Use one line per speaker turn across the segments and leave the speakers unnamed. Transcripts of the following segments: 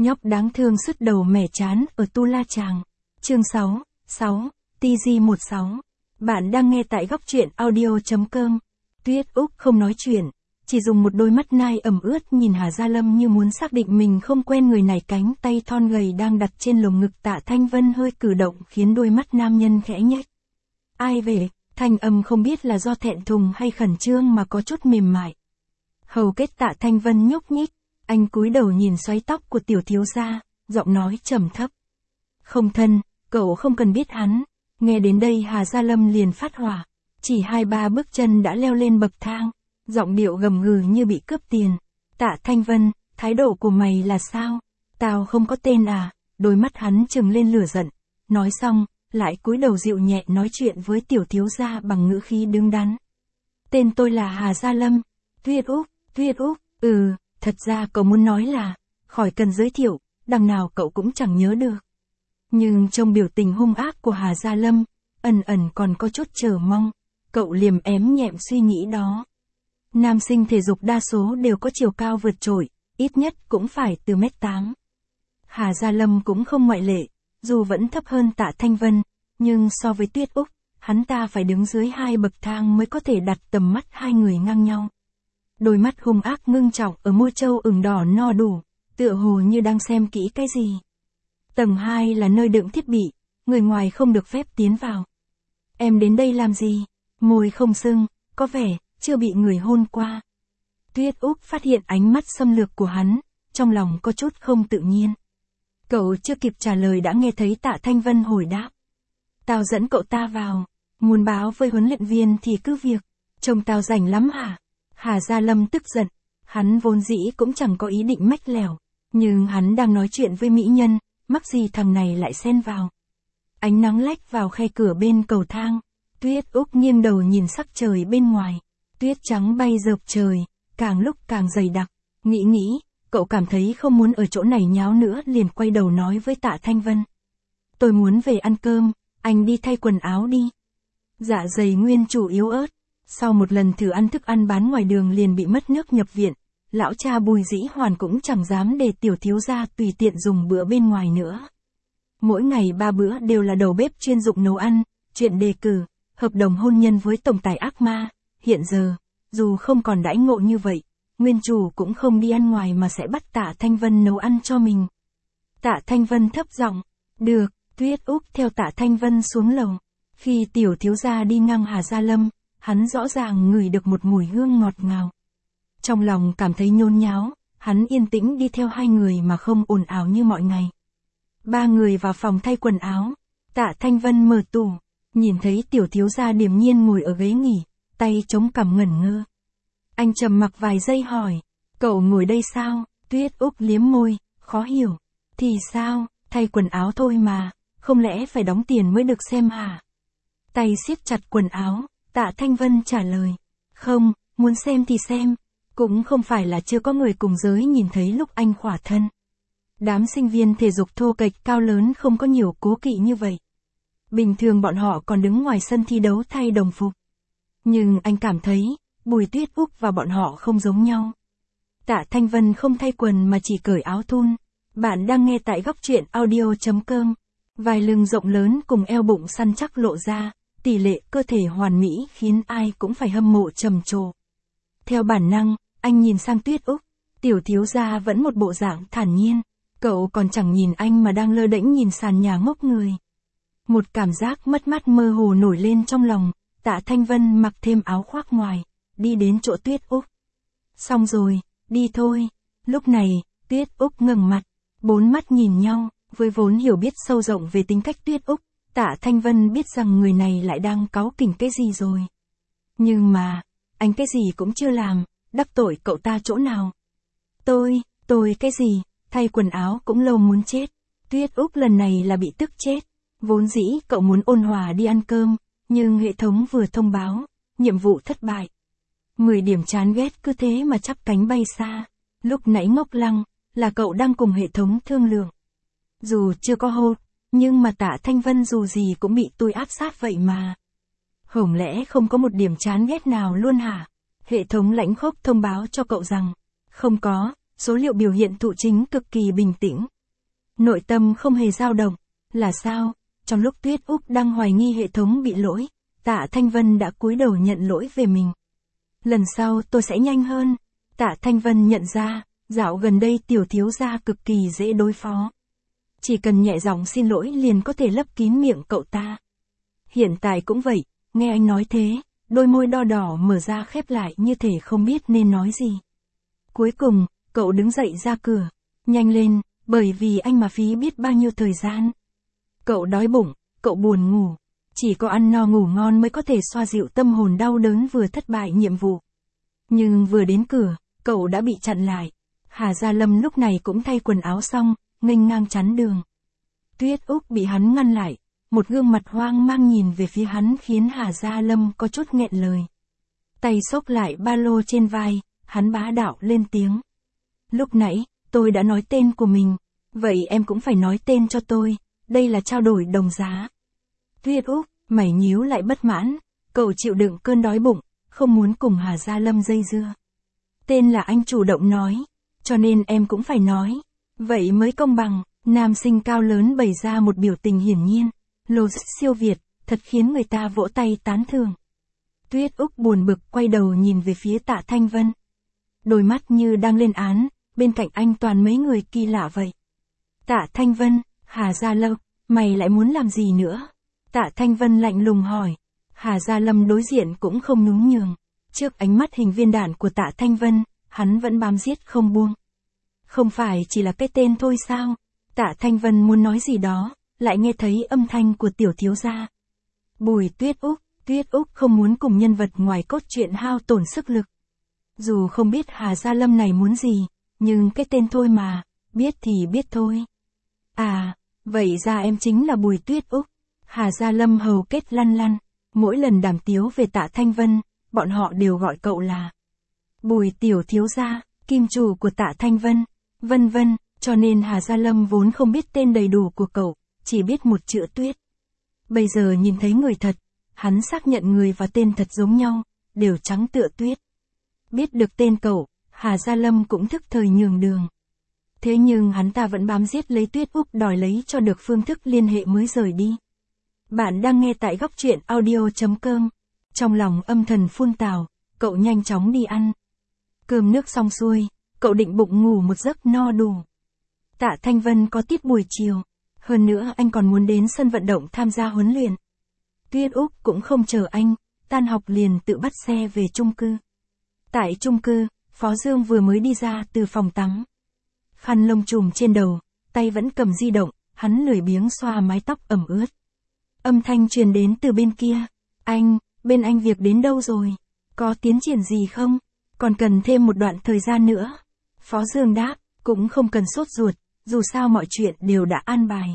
Nhóc đáng thương sứt đầu mẻ chán ở Tu La Chàng. Chương 6, TG16. Bạn đang nghe tại góc truyện audio.com. Tuyết Úc không nói chuyện, chỉ dùng một đôi mắt nai ẩm ướt nhìn Hà Gia Lâm như muốn xác định mình không quen người này. Cánh tay thon gầy đang đặt trên lồng ngực Tạ Thanh Vân hơi cử động khiến đôi mắt nam nhân khẽ nhếch. Ai về, thanh âm không biết là do thẹn thùng hay khẩn trương mà có chút mềm mại. Hầu kết Tạ Thanh Vân nhúc nhích, anh cúi đầu nhìn xoáy tóc của tiểu thiếu gia, giọng nói trầm thấp. Không thân, cậu không cần biết hắn. Nghe đến đây Hà Gia Lâm liền phát hỏa, chỉ 2-3 bước chân đã leo lên bậc thang, giọng điệu gầm gừ như bị cướp tiền. Tạ Thanh Vân, thái độ của mày là sao? Tao không có tên à? Đôi mắt hắn trừng lên lửa giận, nói xong, lại cúi đầu dịu nhẹ nói chuyện với tiểu thiếu gia bằng ngữ khí đứng đắn. Tên tôi là Hà Gia Lâm. Tuyết Úc, thật ra cậu muốn nói là, khỏi cần giới thiệu, đằng nào cậu cũng chẳng nhớ được. Nhưng trong biểu tình hung ác của Hà Gia Lâm, ẩn còn có chút chờ mong, cậu liềm ém nhẹm suy nghĩ đó. Nam sinh thể dục đa số đều có chiều cao vượt trội, ít nhất cũng phải từ 1m8. Hà Gia Lâm cũng không ngoại lệ, dù vẫn thấp hơn Tạ Thanh Vân, nhưng so với Tuyết Úc, hắn ta phải đứng dưới 2 bậc thang mới có thể đặt tầm mắt hai người ngang nhau. Đôi mắt hung ác ngưng trọng ở môi trâu ửng đỏ no đủ, tựa hồ như đang xem kỹ cái gì. Tầng 2 là nơi đựng thiết bị, người ngoài không được phép tiến vào. Em đến đây làm gì? Môi không sưng, có vẻ chưa bị người hôn qua. Tuyết Úc phát hiện ánh mắt xâm lược của hắn, trong lòng có chút không tự nhiên. Cậu chưa kịp trả lời đã nghe thấy Tạ Thanh Vân hồi đáp. Tao dẫn cậu ta vào, muốn báo với huấn luyện viên thì cứ việc, trông tao rảnh lắm hả? Hà Gia Lâm tức giận, hắn vốn dĩ cũng chẳng có ý định mách lẻo, nhưng hắn đang nói chuyện với mỹ nhân, mắc gì thằng này lại xen vào. Ánh nắng lách vào khe cửa bên cầu thang, Tuyết Úc nghiêng đầu nhìn sắc trời bên ngoài, tuyết trắng bay rợp trời, càng lúc càng dày đặc, nghĩ, cậu cảm thấy không muốn ở chỗ này nháo nữa liền quay đầu nói với Tạ Thanh Vân. Tôi muốn về ăn cơm, anh đi thay quần áo đi. Dạ dày nguyên chủ yếu ớt, sau một lần thử ăn thức ăn bán ngoài đường liền bị mất nước nhập viện, lão cha Bùi Dĩ Hoàn cũng chẳng dám để tiểu thiếu gia tùy tiện dùng bữa bên ngoài nữa. Mỗi ngày 3 bữa đều là đầu bếp chuyên dụng nấu ăn, chuyện đề cử, hợp đồng hôn nhân với tổng tài ác ma, hiện giờ, dù không còn đãi ngộ như vậy, nguyên chủ cũng không đi ăn ngoài mà sẽ bắt Tạ Thanh Vân nấu ăn cho mình. Tạ Thanh Vân thấp giọng, được. Tuyết Úc theo Tạ Thanh Vân xuống lầu. Khi tiểu thiếu gia đi ngang Hà Gia Lâm, hắn rõ ràng ngửi được một mùi hương ngọt ngào. Trong lòng cảm thấy nhốn nháo, hắn yên tĩnh đi theo hai người mà không ồn ào như mọi ngày. 3 người vào phòng thay quần áo, Tạ Thanh Vân mở tủ, nhìn thấy tiểu thiếu gia điềm nhiên ngồi ở ghế nghỉ, tay chống cằm ngẩn ngơ. Anh trầm mặc vài giây hỏi, cậu ngồi đây sao? Tuyết Úc liếm môi, khó hiểu. Thì sao, thay quần áo thôi mà, không lẽ phải đóng tiền mới được xem hả? Tay siết chặt quần áo, Tạ Thanh Vân trả lời. Không, muốn xem thì xem, cũng không phải là chưa có người cùng giới nhìn thấy lúc anh khỏa thân. Đám sinh viên thể dục thô kệch cao lớn không có nhiều cố kỵ như vậy. Bình thường bọn họ còn đứng ngoài sân thi đấu thay đồng phục. Nhưng anh cảm thấy, Bùi Tuyết Úc và bọn họ không giống nhau. Tạ Thanh Vân không thay quần mà chỉ cởi áo thun. Bạn đang nghe tại góc truyện audio.com. Vai lưng rộng lớn cùng eo bụng săn chắc lộ ra, tỷ lệ cơ thể hoàn mỹ khiến ai cũng phải hâm mộ trầm trồ. Theo bản năng, anh nhìn sang Tuyết Úc, tiểu thiếu gia vẫn một bộ dạng thản nhiên, cậu còn chẳng nhìn anh mà đang lơ đễnh nhìn sàn nhà ngốc người. Một cảm giác mất mát mơ hồ nổi lên trong lòng, Tạ Thanh Vân mặc thêm áo khoác ngoài, đi đến chỗ Tuyết Úc. Xong rồi, đi thôi. Lúc này, Tuyết Úc ngẩng mặt, 4 mắt nhìn nhau, với vốn hiểu biết sâu rộng về tính cách Tuyết Úc, Tạ Thanh Vân biết rằng người này lại đang cáu kỉnh cái gì rồi. Nhưng mà, anh cái gì cũng chưa làm, đắc tội cậu ta chỗ nào. Tôi cái gì, thay quần áo cũng lâu muốn chết. Tuyết Úc lần này là bị tức chết. Vốn dĩ cậu muốn ôn hòa đi ăn cơm, nhưng hệ thống vừa thông báo, nhiệm vụ thất bại. 10 điểm chán ghét cứ thế mà chắp cánh bay xa. Lúc nãy ngốc lăng, là cậu đang cùng hệ thống thương lượng. Dù chưa có hôn, nhưng mà Tạ Thanh Vân dù gì cũng bị tôi áp sát vậy mà. Hổng lẽ không có một điểm chán ghét nào luôn hả? Hệ thống lãnh khốc thông báo cho cậu rằng, không có, số liệu biểu hiện thụ chính cực kỳ bình tĩnh. Nội tâm không hề dao động. Là sao? Trong lúc Tuyết Úc đang hoài nghi hệ thống bị lỗi, Tạ Thanh Vân đã cúi đầu nhận lỗi về mình. Lần sau tôi sẽ nhanh hơn. Tạ Thanh Vân nhận ra, dạo gần đây tiểu thiếu gia cực kỳ dễ đối phó. Chỉ cần nhẹ giọng xin lỗi liền có thể lấp kín miệng cậu ta. Hiện tại cũng vậy, nghe anh nói thế, đôi môi đo đỏ mở ra khép lại như thể không biết nên nói gì. Cuối cùng, cậu đứng dậy ra cửa. Nhanh lên, bởi vì anh mà phí biết bao nhiêu thời gian. Cậu đói bụng, cậu buồn ngủ. Chỉ có ăn no ngủ ngon mới có thể xoa dịu tâm hồn đau đớn vừa thất bại nhiệm vụ. Nhưng vừa đến cửa, cậu đã bị chặn lại. Hà Gia Lâm lúc này cũng thay quần áo xong, nghênh ngang chắn đường. Tuyết Úc bị hắn ngăn lại, một gương mặt hoang mang nhìn về phía hắn khiến Hà Gia Lâm có chút nghẹn lời. Tay xốc lại ba lô trên vai, hắn bá đạo lên tiếng. Lúc nãy, tôi đã nói tên của mình, vậy em cũng phải nói tên cho tôi, đây là trao đổi đồng giá. Tuyết Úc, mày nhíu lại bất mãn, cậu chịu đựng cơn đói bụng, không muốn cùng Hà Gia Lâm dây dưa. Tên là anh chủ động nói, cho nên em cũng phải nói, vậy mới công bằng. Nam sinh cao lớn bày ra một biểu tình hiển nhiên, lô siêu việt, thật khiến người ta vỗ tay tán thưởng. Tuyết Úc buồn bực quay đầu nhìn về phía Tạ Thanh Vân. Đôi mắt như đang lên án, bên cạnh anh toàn mấy người kỳ lạ vậy. Tạ Thanh Vân, Hà Gia Lâm, mày lại muốn làm gì nữa? Tạ Thanh Vân lạnh lùng hỏi. Hà Gia Lâm đối diện cũng không nhún nhường. Trước ánh mắt hình viên đạn của Tạ Thanh Vân, hắn vẫn bám giết không buông. Không phải chỉ là cái tên thôi sao? Tạ Thanh Vân muốn nói gì đó, lại nghe thấy âm thanh của tiểu thiếu gia. Bùi Tuyết Úc không muốn cùng nhân vật ngoài cốt truyện hao tổn sức lực. Dù không biết Hà Gia Lâm này muốn gì, nhưng cái tên thôi mà, biết thì biết thôi. À, vậy ra em chính là Bùi Tuyết Úc. Hà Gia Lâm hầu kết lăn lăn, mỗi lần đàm tiếu về Tạ Thanh Vân, bọn họ đều gọi cậu là Bùi tiểu thiếu gia, kim chủ của Tạ Thanh Vân, vân vân. Cho nên Hà Gia Lâm vốn không biết tên đầy đủ của cậu, chỉ biết một chữ Tuyết. Bây giờ nhìn thấy người thật, hắn xác nhận người và tên thật giống nhau, đều trắng tựa tuyết. Biết được tên cậu, Hà Gia Lâm cũng thức thời nhường đường. Thế nhưng hắn ta vẫn bám giết lấy Tuyết Úc đòi lấy cho được phương thức liên hệ mới rời đi. Bạn đang nghe tại góc truyện audio.com. Trong lòng âm thầm phun tào, cậu nhanh chóng đi ăn. Cơm nước xong xuôi, cậu định bụng ngủ một giấc no đủ. Tạ Thanh Vân có tiết buổi chiều, hơn nữa anh còn muốn đến sân vận động tham gia huấn luyện. Tuyết Úc cũng không chờ anh, tan học liền tự bắt xe về chung cư. Tại chung cư, Phó Dương vừa mới đi ra từ phòng tắm. Khăn lông trùm trên đầu, tay vẫn cầm di động, hắn lười biếng xoa mái tóc ẩm ướt. Âm thanh truyền đến từ bên kia. Bên anh việc đến đâu rồi? Có tiến triển gì không? Còn cần thêm một đoạn thời gian nữa. Phó Dương đáp, cũng không cần sốt ruột, dù sao mọi chuyện đều đã an bài.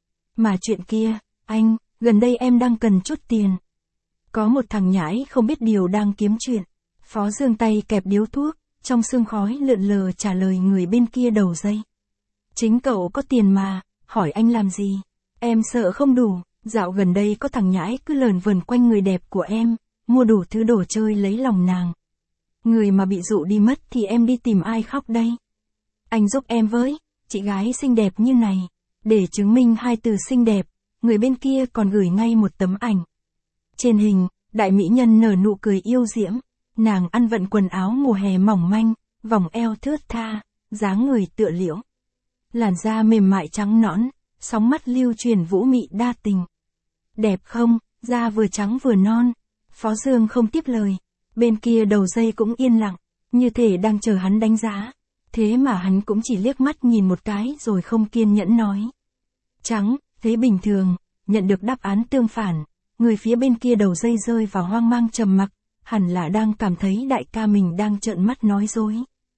Mà chuyện kia, gần đây em đang cần chút tiền. Có một thằng nhãi không biết điều đang kiếm chuyện. Phó Dương tay kẹp điếu thuốc, trong sương khói lượn lờ trả lời người bên kia đầu dây. Chính cậu có tiền mà, hỏi anh làm gì? Em sợ không đủ, dạo gần đây có thằng nhãi cứ lờn vờn quanh người đẹp của em, mua đủ thứ đồ chơi lấy lòng nàng. Người mà bị dụ đi mất thì em đi tìm ai khóc đây? Anh giúp em với, chị gái xinh đẹp như này. Để chứng minh hai từ xinh đẹp, người bên kia còn gửi ngay một tấm ảnh. Trên hình, đại mỹ nhân nở nụ cười yêu diễm, nàng ăn vận quần áo mùa hè mỏng manh, vòng eo thướt tha, dáng người tựa liễu. Làn da mềm mại trắng nõn, sóng mắt lưu truyền vũ mị đa tình. Đẹp không, da vừa trắng vừa non. Phó Dương không tiếp lời, bên kia đầu dây cũng yên lặng, như thể đang chờ hắn đánh giá. Thế mà hắn cũng chỉ liếc mắt nhìn một cái rồi không kiên nhẫn nói. Trắng, thế bình thường, nhận được đáp án tương phản, người phía bên kia đầu dây rơi vào hoang mang trầm mặc, hẳn là đang cảm thấy đại ca mình đang trợn mắt nói dối.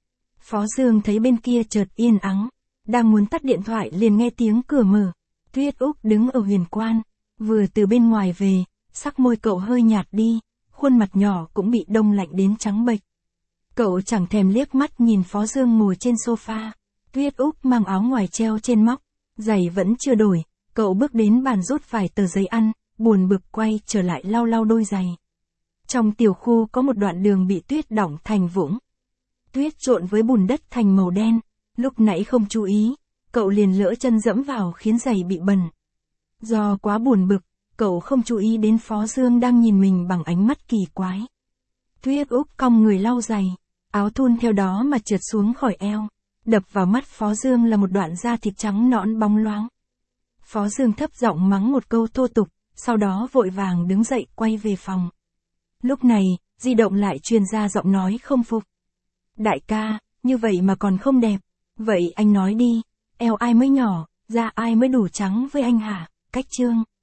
Phó Dương thấy bên kia chợt yên ắng, đang muốn tắt điện thoại liền nghe tiếng cửa mở. Tuyết Úc đứng ở huyền quan, vừa từ bên ngoài về, sắc môi cậu hơi nhạt đi, khuôn mặt nhỏ cũng bị đông lạnh đến trắng bệch. Cậu chẳng thèm liếc mắt nhìn Phó Dương ngồi trên sofa. Tuyết Úc mang áo ngoài treo trên móc, giày vẫn chưa đổi, cậu bước đến bàn rút vài tờ giấy ăn, buồn bực quay trở lại lau lau đôi giày. Trong tiểu khu có một đoạn đường bị tuyết đọng thành vũng. tuyết trộn với bùn đất thành màu đen, lúc nãy không chú ý, cậu liền lỡ chân dẫm vào khiến giày bị bẩn. Do quá buồn bực, cậu không chú ý đến Phó Dương đang nhìn mình bằng ánh mắt kỳ quái. Tuyết Úc cong người lau giày, áo thun theo đó mà trượt xuống khỏi eo, đập vào mắt Phó Dương là một đoạn da thịt trắng nõn bóng loáng. Phó Dương thấp giọng mắng một câu thô tục, sau đó vội vàng đứng dậy quay về phòng. Lúc này, di động lại truyền ra giọng nói không phục. Đại ca, như vậy mà còn không đẹp. Vậy anh nói đi, eo ai mới nhỏ, da ai mới đủ trắng với anh hả? Cách trương.